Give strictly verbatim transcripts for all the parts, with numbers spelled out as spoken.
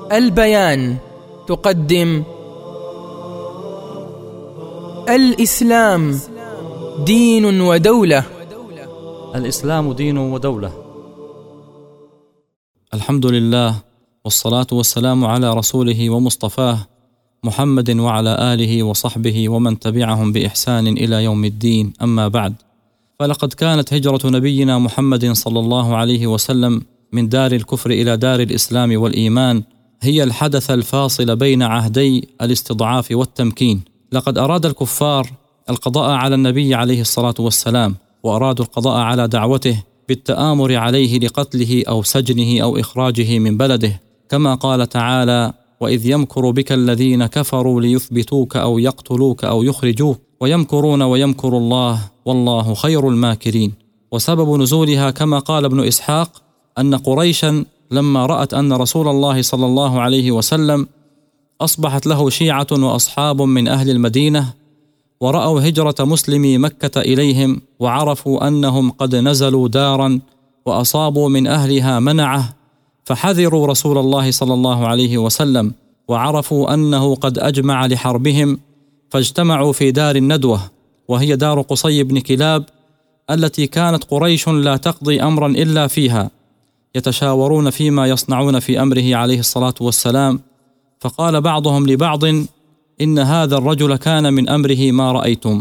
البيان تقدم الإسلام دين ودولة. الإسلام دين ودولة. الحمد لله، والصلاة والسلام على رسوله ومصطفاه محمد وعلى آله وصحبه ومن تبعهم بإحسان إلى يوم الدين. أما بعد، فلقد كانت هجرة نبينا محمد صلى الله عليه وسلم من دار الكفر إلى دار الإسلام والإيمان هي الحدث الفاصل بين عهدي الاستضعاف والتمكين. لقد أراد الكفار القضاء على النبي عليه الصلاة والسلام، وأرادوا القضاء على دعوته بالتآمر عليه لقتله أو سجنه أو إخراجه من بلده، كما قال تعالى: وإذ يمكر بك الذين كفروا ليثبتوك أو يقتلوك أو يخرجوك ويمكرون ويمكر الله والله خير الماكرين. وسبب نزولها كما قال ابن إسحاق أن قريشا لما رأت أن رسول الله صلى الله عليه وسلم أصبحت له شيعة وأصحاب من أهل المدينة، ورأوا هجرة مسلمي مكة إليهم، وعرفوا أنهم قد نزلوا دارا وأصابوا من أهلها منعه، فحذروا رسول الله صلى الله عليه وسلم، وعرفوا أنه قد أجمع لحربهم، فاجتمعوا في دار الندوة، وهي دار قصي بن كلاب التي كانت قريش لا تقضي أمرا إلا فيها، يتشاورون فيما يصنعون في أمره عليه الصلاة والسلام. فقال بعضهم لبعض: إن هذا الرجل كان من أمره ما رأيتم،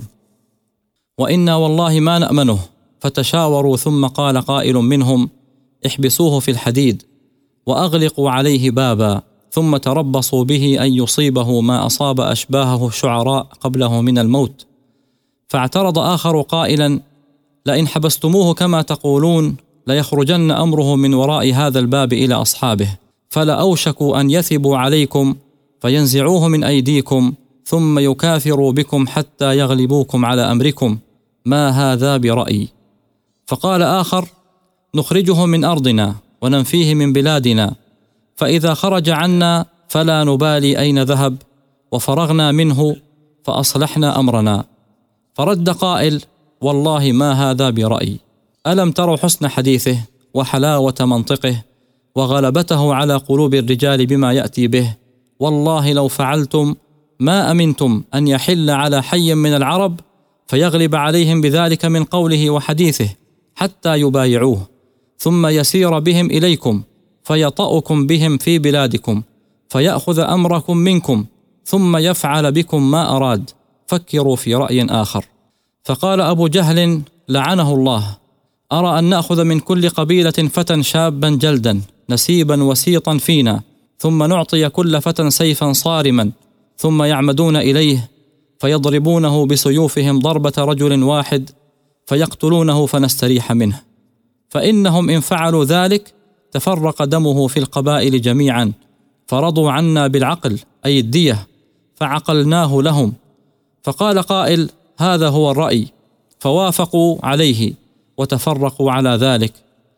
وإنا والله ما نأمنه. فتشاوروا، ثم قال قائل منهم: احبسوه في الحديد وأغلقوا عليه بابا، ثم تربصوا به أن يصيبه ما أصاب أشباهه الشعراء قبله من الموت. فاعترض آخر قائلا: لئن حبستموه كما تقولون ليخرجن أمره من وراء هذا الباب إلى أصحابه، فلأوشكوا أن يثبوا عليكم فينزعوه من أيديكم ثم يكاثروا بكم حتى يغلبوكم على أمركم، ما هذا برأي. فقال آخر: نخرجه من أرضنا وننفيه من بلادنا، فإذا خرج عنا فلا نبالي أين ذهب، وفرغنا منه فأصلحنا أمرنا. فرد قائل: والله ما هذا برأي. ألم تروا حسن حديثه وحلاوة منطقه وغلبته على قلوب الرجال بما يأتي به؟ والله لو فعلتم ما أمنتم أن يحل على حي من العرب فيغلب عليهم بذلك من قوله وحديثه حتى يبايعوه، ثم يسير بهم إليكم فيطأكم بهم في بلادكم فيأخذ أمركم منكم ثم يفعل بكم ما أراد. فكروا في رأي آخر. فقال أبو جهل لعنه الله: أرى أن نأخذ من كل قبيلة فتى شابا جلدا نسيبا وسيطا فينا، ثم نعطي كل فتى سيفا صارما، ثم يعمدون إليه فيضربونه بسيوفهم ضربة رجل واحد فيقتلونه فنستريح منه، فإنهم إن فعلوا ذلك تفرق دمه في القبائل جميعا، فرضوا عنا بالعقل أي الدية، فعقلناه لهم. فقال قائل: هذا هو الرأي، فوافقوا عليه وتفرقوا على ذلك.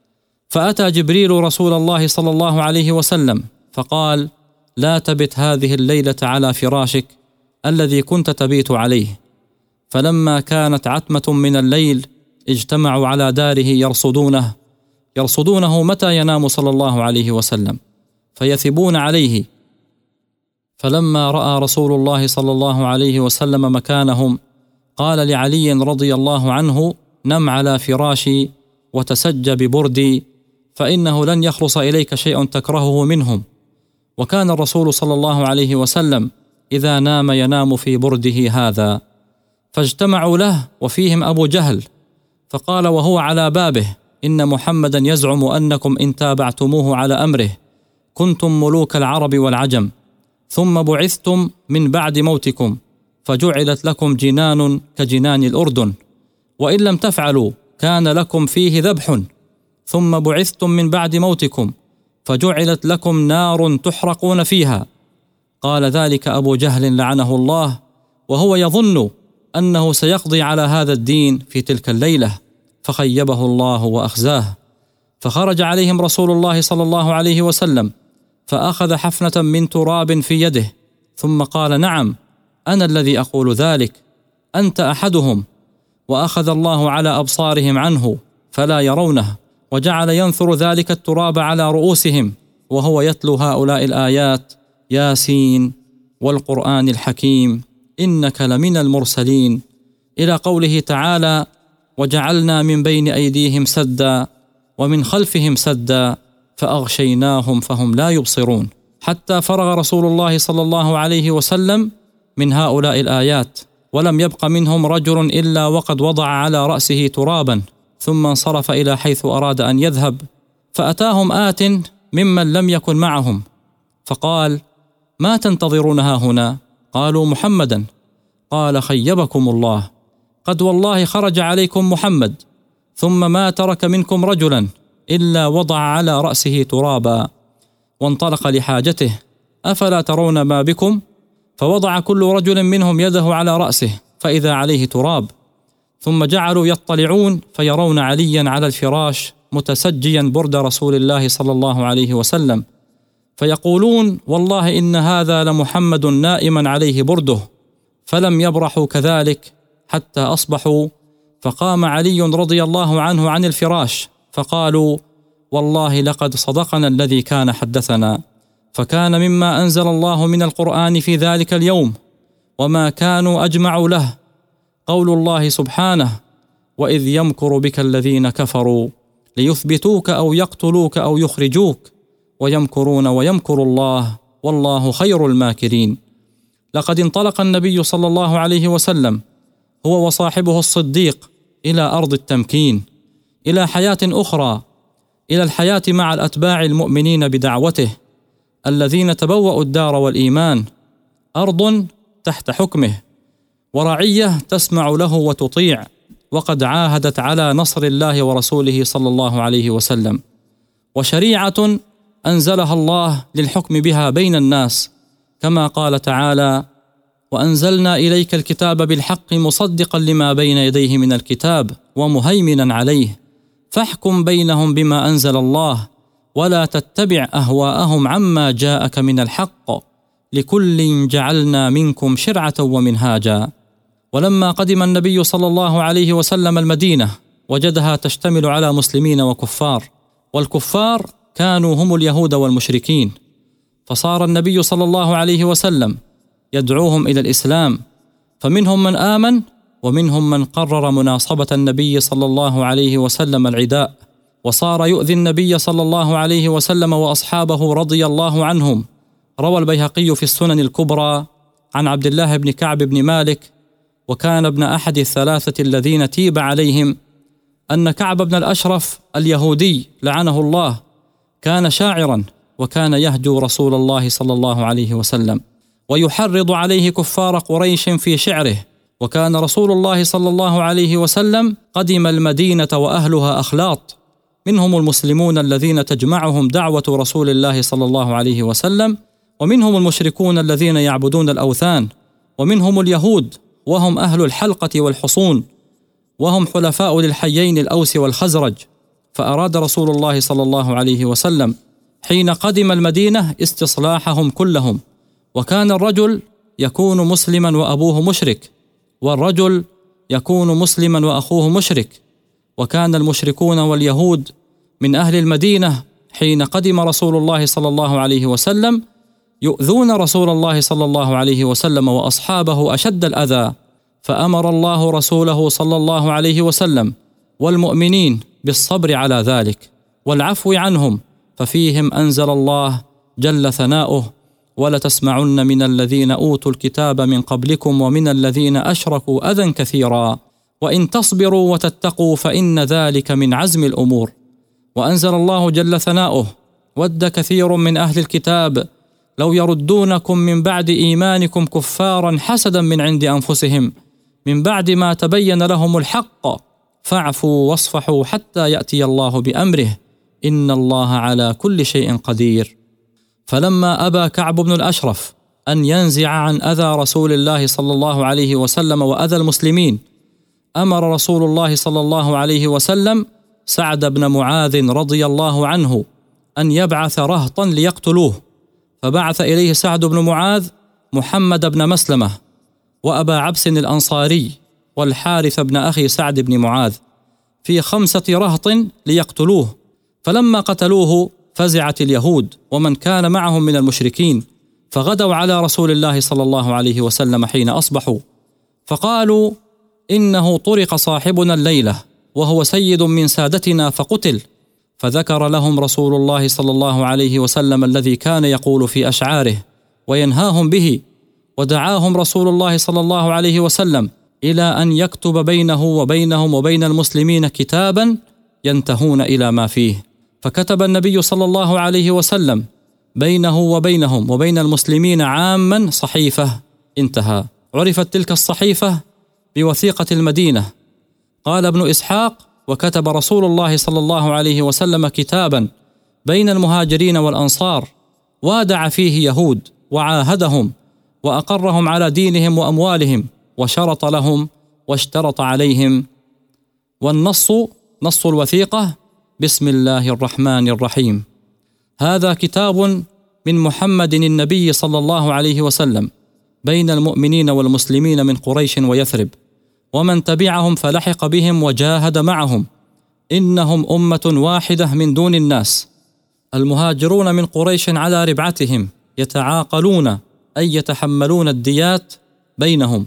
فأتى جبريل رسول الله صلى الله عليه وسلم فقال: لا تبت هذه الليلة على فراشك الذي كنت تبيت عليه. فلما كانت عتمة من الليل اجتمعوا على داره يرصدونه يرصدونه متى ينام صلى الله عليه وسلم، فيثبون عليه. فلما رأى رسول الله صلى الله عليه وسلم مكانهم قال لعلي رضي الله عنه: نم على فراشي وتسج ببردي، فإنه لن يخلص إليك شيء تكرهه منهم. وكان الرسول صلى الله عليه وسلم إذا نام ينام في برده هذا. فاجتمعوا له وفيهم أبو جهل، فقال وهو على بابه: إن محمدا يزعم أنكم إن تابعتموه على أمره كنتم ملوك العرب والعجم، ثم بعثتم من بعد موتكم فجعلت لكم جنان كجنان الأردن، وإن لم تفعلوا كان لكم فيه ذبح، ثم بعثتم من بعد موتكم فجعلت لكم نار تحرقون فيها. قال ذلك أبو جهل لعنه الله، وهو يظن أنه سيقضي على هذا الدين في تلك الليلة، فخيبه الله وأخزاه. فخرج عليهم رسول الله صلى الله عليه وسلم فأخذ حفنة من تراب في يده، ثم قال: نعم، أنا الذي أقول ذلك، أنت أحدهم. وأخذ الله على أبصارهم عنه فلا يرونه، وجعل ينثر ذلك التراب على رؤوسهم وهو يتلو هؤلاء الآيات: ياسين والقرآن الحكيم إنك لمن المرسلين، إلى قوله تعالى: وجعلنا من بين أيديهم سدا ومن خلفهم سدا فأغشيناهم فهم لا يبصرون، حتى فرغ رسول الله صلى الله عليه وسلم من هؤلاء الآيات، ولم يبق منهم رجل إلا وقد وضع على رأسه ترابا، ثم انصرف إلى حيث أراد أن يذهب، فأتاهم آت ممن لم يكن معهم فقال: ما تنتظرون ها هنا؟ قالوا: محمدا. قال: خيبكم الله، قد والله خرج عليكم محمد، ثم ما ترك منكم رجلا إلا وضع على رأسه ترابا وانطلق لحاجته، أفلا ترون ما بكم؟ فوضع كل رجل منهم يده على رأسه فإذا عليه تراب، ثم جعلوا يطلعون فيرون عليا على الفراش متسجيا برد رسول الله صلى الله عليه وسلم، فيقولون: والله إن هذا لمحمد نائما عليه برده، فلم يبرحوا كذلك حتى أصبحوا، فقام علي رضي الله عنه عن الفراش فقالوا: والله لقد صدقنا الذي كان حدثنا. فكان مما أنزل الله من القرآن في ذلك اليوم وما كانوا أجمعوا له قول الله سبحانه: وإذ يمكر بك الذين كفروا ليثبتوك أو يقتلوك أو يخرجوك ويمكرون ويمكر الله والله خير الماكرين. لقد انطلق النبي صلى الله عليه وسلم هو وصاحبه الصديق إلى أرض التمكين، إلى حياة أخرى، إلى الحياة مع الأتباع المؤمنين بدعوته الذين تبوأوا الدار والإيمان، أرض تحت حكمه ورعية تسمع له وتطيع، وقد عاهدت على نصر الله ورسوله صلى الله عليه وسلم، وشريعة أنزلها الله للحكم بها بين الناس، كما قال تعالى: وأنزلنا إليك الكتاب بالحق مصدقا لما بين يديه من الكتاب ومهيمنا عليه فاحكم بينهم بما أنزل الله ولا تتبع أهواءهم عما جاءك من الحق لكل جعلنا منكم شرعة ومنهاجا. ولما قدم النبي صلى الله عليه وسلم المدينة وجدها تشتمل على مسلمين وكفار، والكفار كانوا هم اليهود والمشركين، فصار النبي صلى الله عليه وسلم يدعوهم إلى الإسلام، فمنهم من آمن ومنهم من قرر مناصبة النبي صلى الله عليه وسلم العداء، وصار يؤذي النبي صلى الله عليه وسلم وأصحابه رضي الله عنهم. روى البيهقي في السنن الكبرى عن عبد الله بن كعب بن مالك، وكان ابن أحد الثلاثة الذين تيب عليهم، أن كعب بن الأشرف اليهودي لعنه الله كان شاعرا، وكان يهجو رسول الله صلى الله عليه وسلم ويحرض عليه كفار قريش في شعره. وكان رسول الله صلى الله عليه وسلم قدم المدينة وأهلها أخلاط، منهم المسلمون الذين تجمعهم دعوة رسول الله صلى الله عليه وسلم، ومنهم المشركون الذين يعبدون الأوثان، ومنهم اليهود وهم أهل الحلقة والحصون، وهم حلفاء للحيين الأوس والخزرج. فأراد رسول الله صلى الله عليه وسلم حين قدم المدينة استصلاحهم كلهم، وكان الرجل يكون مسلما وأبوه مشرك، والرجل يكون مسلما وأخوه مشرك، وكان المشركون واليهود من أهل المدينة حين قدم رسول الله صلى الله عليه وسلم يؤذون رسول الله صلى الله عليه وسلم وأصحابه أشد الأذى، فأمر الله رسوله صلى الله عليه وسلم والمؤمنين بالصبر على ذلك والعفو عنهم، ففيهم أنزل الله جل ثناؤه: ولتسمعن من الذين أوتوا الكتاب من قبلكم ومن الذين أشركوا أذى كثيرا وإن تصبروا وتتقوا فإن ذلك من عزم الأمور. وأنزل الله جل ثناؤه: ود كثير من أهل الكتاب لو يردونكم من بعد إيمانكم كفارا حسدا من عند أنفسهم من بعد ما تبين لهم الحق فاعفوا واصفحوا حتى يأتي الله بأمره إن الله على كل شيء قدير. فلما أبى كعب بن الأشرف أن ينزع عن أذى رسول الله صلى الله عليه وسلم وأذى المسلمين، أمر رسول الله صلى الله عليه وسلم سعد بن معاذ رضي الله عنه أن يبعث رهطا ليقتلوه، فبعث إليه سعد بن معاذ محمد بن مسلمة وأبا عبس الأنصاري والحارث بن أخي سعد بن معاذ في خمسة رهط ليقتلوه، فلما قتلوه فزعت اليهود ومن كان معهم من المشركين، فغدوا على رسول الله صلى الله عليه وسلم حين أصبحوا، فقالوا: إنه طرق صاحبنا الليلة وهو سيد من سادتنا فقتل. فذكر لهم رسول الله صلى الله عليه وسلم الذي كان يقول في أشعاره وينهاهم به، ودعاهم رسول الله صلى الله عليه وسلم إلى أن يكتب بينه وبينهم وبين المسلمين كتابا ينتهون إلى ما فيه. فكتب النبي صلى الله عليه وسلم بينه وبينهم وبين المسلمين عاما صحيفة، انتهى. عرفت تلك الصحيفة بوثيقة المدينة. قال ابن إسحاق: وكتب رسول الله صلى الله عليه وسلم كتابا بين المهاجرين والأنصار، وادع فيه يهود وعاهدهم وأقرهم على دينهم وأموالهم، وشرط لهم واشترط عليهم. والنص نص الوثيقة: بسم الله الرحمن الرحيم. هذا كتاب من محمد النبي صلى الله عليه وسلم بين المؤمنين والمسلمين من قريش ويثرب، ومن تبعهم فلحق بهم وجاهد معهم، إنهم أمة واحدة من دون الناس. المهاجرون من قريش على ربعتهم يتعاقلون، أي يتحملون الديات بينهم،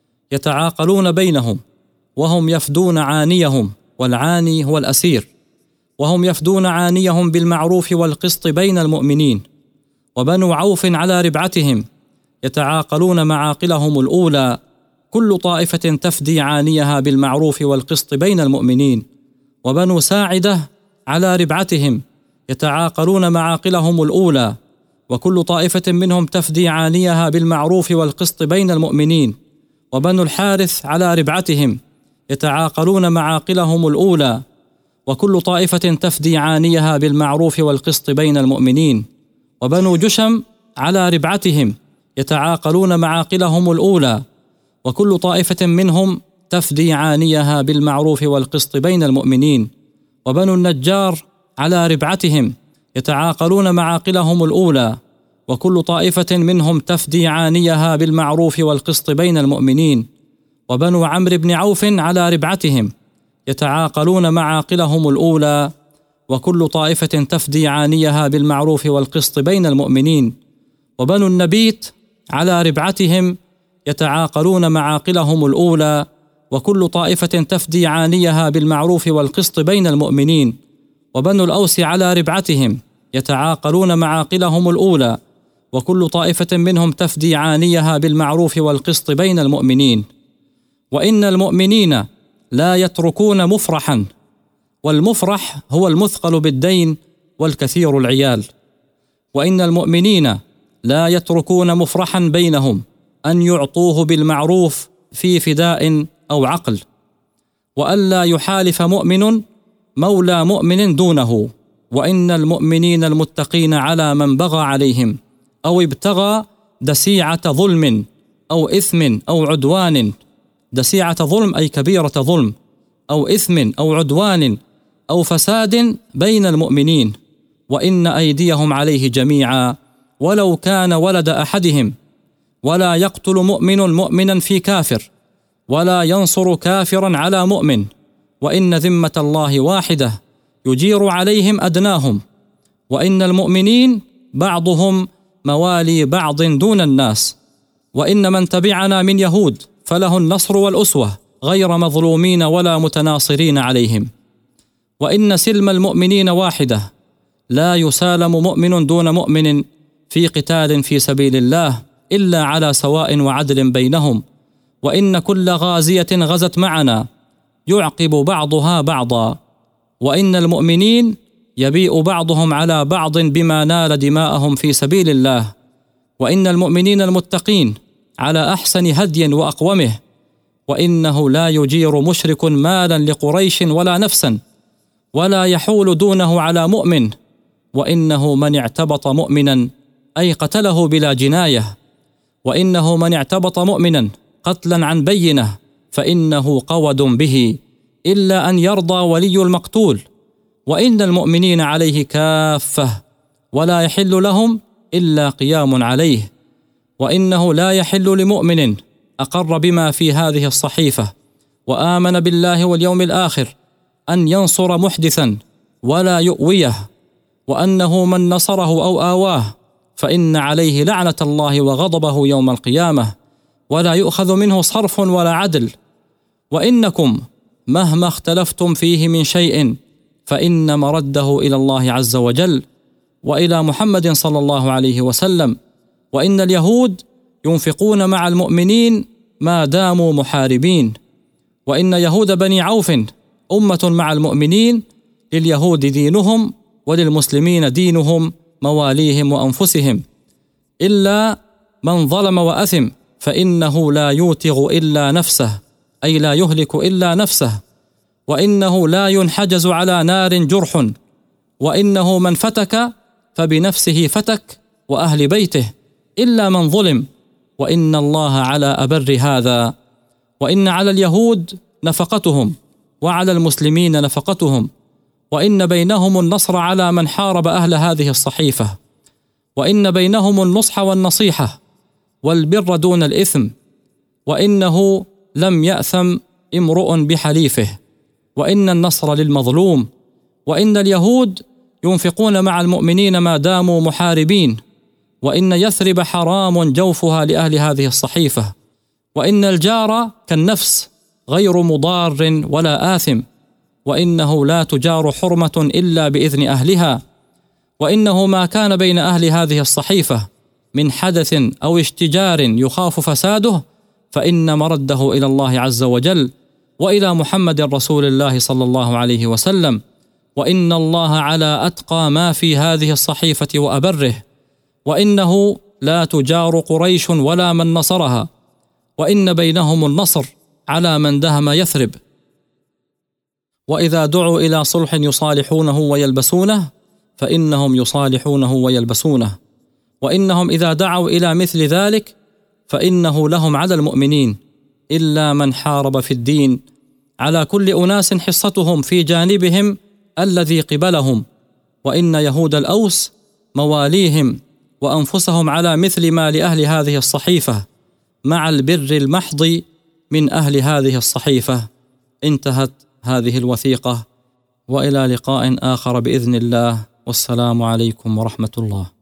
يتعاقلون بينهم، وهم يفدون عانيهم، والعاني هو الأسير، وهم يفدون عانيهم بالمعروف والقسط بين المؤمنين. وبنو عوف على ربعتهم يتعاقلون معاقلهم الأولى، كل طائفة تفدي عانيها بالمعروف والقسط بين المؤمنين. وبنو ساعدة على ربعتهم يتعاقلون معاقلهم الأولى، وكل طائفة منهم تفدي عانيها بالمعروف والقسط بين المؤمنين. وبنو الحارث على ربعتهم يتعاقلون معاقلهم الأولى، وكل طائفة تفدي عانيها بالمعروف والقسط بين المؤمنين. وبنو جشم على ربعتهم يتعاقلون معاقلهم الأولى، وكل طائفة منهم تفدي عانيها بالمعروف والقسط بين المؤمنين. وبنو النجار على ربعتهم يتعاقلون معاقلهم الأولى، وكل طائفة منهم تفدي عانيها بالمعروف والقسط بين المؤمنين. وبنو عمرو بن عوف على ربعتهم يتعاقلون معاقلهم الأولى، وكل طائفة تفدي عانيها بالمعروف والقسط بين المؤمنين. وبنو النبيت على ربعتهم يتعاقلون معاقلهم الأولى، وكل طائفة تفدي عانيها بالمعروف والقسط بين المؤمنين. وبنو الأوس على ربعتهم يتعاقلون معاقلهم الأولى، وكل طائفة منهم تفدي عانيها بالمعروف والقسط بين المؤمنين. وإن المؤمنين لا يتركون مفرحا، والمفرح هو المثقل بالدين والكثير العيال. وإن المؤمنين لا يتركون مفرحا بينهم أن يعطوه بالمعروف في فداء أو عقل، وألا يحالف مؤمن مولى مؤمن دونه. وإن المؤمنين المتقين على من بغى عليهم أو ابتغى دسيعة ظلم أو إثم أو عدوان، دسيعة ظلم أي كبيرة ظلم، أو إثم أو عدوان أو فساد بين المؤمنين، وإن أيديهم عليه جميعا ولو كان ولد أحدهم. ولا يقتل مؤمن مؤمنا في كافر، ولا ينصر كافرا على مؤمن. وإن ذمة الله واحدة يجير عليهم أدناهم. وإن المؤمنين بعضهم موالي بعض دون الناس. وإن من تبعنا من يهود فله النصر والأسوة، غير مظلومين ولا متناصرين عليهم. وإن سلم المؤمنين واحدة، لا يسالم مؤمن دون مؤمن في قتال في سبيل الله إلا على سواء وعدل بينهم. وإن كل غازية غزت معنا يعقب بعضها بعضا. وإن المؤمنين يبيء بعضهم على بعض بما نال دماءهم في سبيل الله. وإن المؤمنين المتقين على أحسن هدي وأقومه. وإنه لا يجير مشرك مالا لقريش ولا نفسا، ولا يحول دونه على مؤمن. وإنه من اعتبط مؤمنا أي قتله بلا جناية، وإنه من اعتبط مؤمنا قتلا عن بينه فإنه قود به، إلا أن يرضى ولي المقتول. وإن المؤمنين عليه كافة، ولا يحل لهم إلا قيام عليه. وإنه لا يحل لمؤمن أقر بما في هذه الصحيفة وآمن بالله واليوم الآخر أن ينصر محدثا ولا يؤويه، وأنه من نصره أو آواه فإن عليه لعنة الله وغضبه يوم القيامة، ولا يؤخذ منه صرف ولا عدل. وإنكم مهما اختلفتم فيه من شيء فإن مرده إلى الله عز وجل وإلى محمد صلى الله عليه وسلم. وإن اليهود ينفقون مع المؤمنين ما داموا محاربين، وإن يهود بني عوف أمة مع المؤمنين، لليهود دينهم وللمسلمين دينهم مواليهم وأنفسهم، إلا من ظلم وأثم فإنه لا يوتغ إلا نفسه، أي لا يهلك إلا نفسه، وإنه لا ينحجز على نار جرح، وإنه من فتك فبنفسه فتك وأهل بيته، إلا من ظلم، وإن الله على أبر هذا. وإن على اليهود نفقتهم وعلى المسلمين نفقتهم، وإن بينهم النصر على من حارب أهل هذه الصحيفة، وإن بينهم النصح والنصيحة والبر دون الإثم، وإنه لم يأثم امرؤ بحليفه، وإن النصر للمظلوم. وإن اليهود ينفقون مع المؤمنين ما داموا محاربين، وإن يثرب حرام جوفها لأهل هذه الصحيفة، وإن الجار كالنفس غير مضار ولا آثم، وإنه لا تجار حرمة إلا بإذن أهلها، وإنه ما كان بين أهل هذه الصحيفة من حدث أو اشتجار يخاف فساده فإن مرده إلى الله عز وجل وإلى محمد رسول الله صلى الله عليه وسلم. وإن الله على أتقى ما في هذه الصحيفة وأبره، وإنه لا تجار قريش ولا من نصرها، وإن بينهم النصر على من دهم يثرب. وإذا دعوا إلى صلح يصالحونه ويلبسونه فإنهم يصالحونه ويلبسونه، وإنهم إذا دعوا إلى مثل ذلك فإنه لهم على المؤمنين، إلا من حارب في الدين. على كل أناس حصتهم في جانبهم الذي قبلهم، وإن يهود الأوس مواليهم وأنفسهم على مثل ما لأهل هذه الصحيفة مع البر المحض من أهل هذه الصحيفة. انتهت هذه الوثيقة، وإلى لقاء آخر بإذن الله، والسلام عليكم ورحمة الله.